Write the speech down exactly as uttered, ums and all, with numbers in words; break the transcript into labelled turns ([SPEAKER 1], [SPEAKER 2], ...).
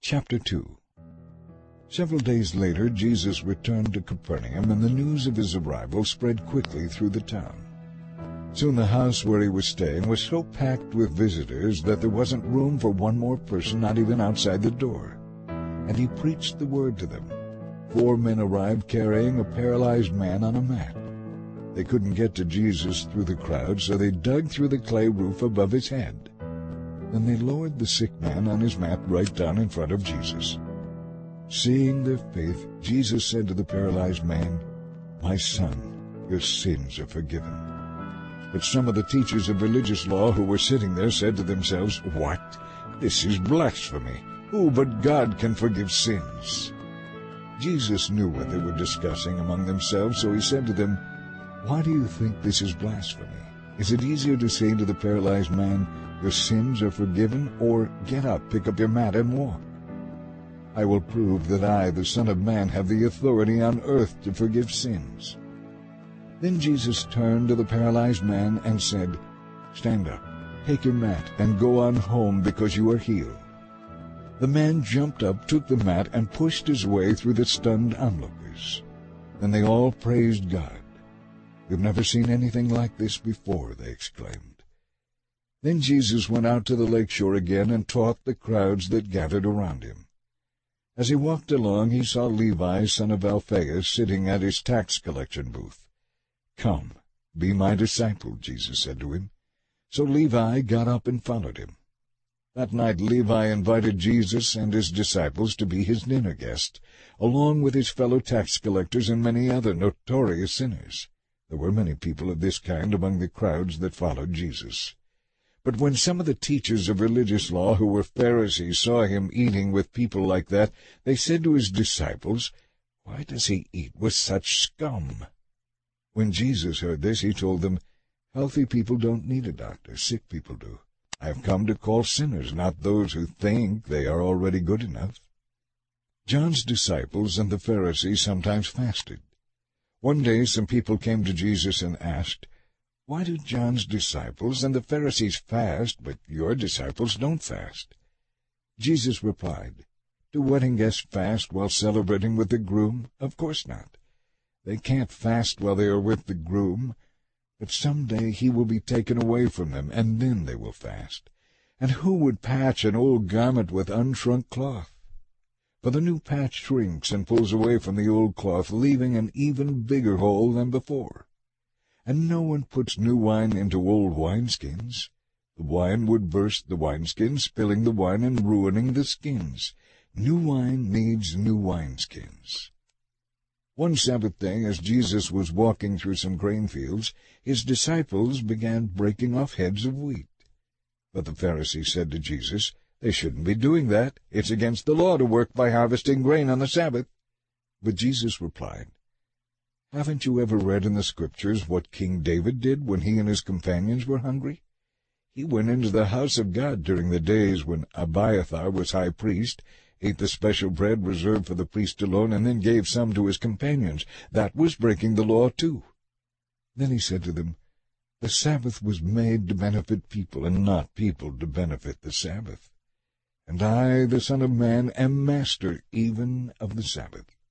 [SPEAKER 1] Chapter two. Several days later, Jesus returned to Capernaum, and the news of his arrival spread quickly through the town. Soon the house where he was staying was so packed with visitors that there wasn't room for one more person, not even outside the door. And he preached the word to them. Four men arrived carrying a paralyzed man on a mat. They couldn't get to Jesus through the crowd, so they dug through the clay roof above his head. Then they lowered the sick man on his mat right down in front of Jesus. Seeing their faith, Jesus said to the paralyzed man, "My son, your sins are forgiven." But some of the teachers of religious law who were sitting there said to themselves, "What? This is blasphemy. Who but God can forgive sins?" Jesus knew what they were discussing among themselves, so he said to them, "Why do you think this is blasphemy? Is it easier to say to the paralyzed man, 'Your sins are forgiven,' or 'Get up, pick up your mat, and walk'? I will prove that I, the Son of Man, have the authority on earth to forgive sins." Then Jesus turned to the paralyzed man and said, "Stand up, take your mat, and go on home because you are healed." The man jumped up, took the mat, and pushed his way through the stunned onlookers. Then they all praised God. "We've never seen anything like this before," they exclaimed. Then Jesus went out to the lakeshore again and taught the crowds that gathered around him. As he walked along, he saw Levi, son of Alphaeus, sitting at his tax collection booth. "Come, be my disciple," Jesus said to him. So Levi got up and followed him. That night Levi invited Jesus and his disciples to be his dinner guests, along with his fellow tax collectors and many other notorious sinners. There were many people of this kind among the crowds that followed Jesus. But when some of the teachers of religious law who were Pharisees saw him eating with people like that, they said to his disciples, "Why does he eat with such scum?" When Jesus heard this, he told them, "Healthy people don't need a doctor, sick people do. I have come to call sinners, not those who think they are already good enough." John's disciples and the Pharisees sometimes fasted. One day some people came to Jesus and asked, "Why do John's disciples and the Pharisees fast, but your disciples don't fast?" Jesus replied, "Do wedding guests fast while celebrating with the groom? Of course not. They can't fast while they are with the groom, but some day he will be taken away from them, and then they will fast. And who would patch an old garment with unshrunk cloth? For the new patch shrinks and pulls away from the old cloth, leaving an even bigger hole than before. And no one puts new wine into old wineskins. The wine would burst the wineskins, spilling the wine and ruining the skins. New wine needs new wineskins." One Sabbath day, as Jesus was walking through some grain fields, his disciples began breaking off heads of wheat. But the Pharisees said to Jesus, "They shouldn't be doing that. It's against the law to work by harvesting grain on the Sabbath." But Jesus replied, "Haven't you ever read in the Scriptures what King David did when he and his companions were hungry? He went into the house of God during the days when Abiathar was high priest, ate the special bread reserved for the priest alone, and then gave some to his companions. That was breaking the law too." Then he said to them, "The Sabbath was made to benefit people, and not people to benefit the Sabbath. And I, the Son of Man, am master even of the Sabbath."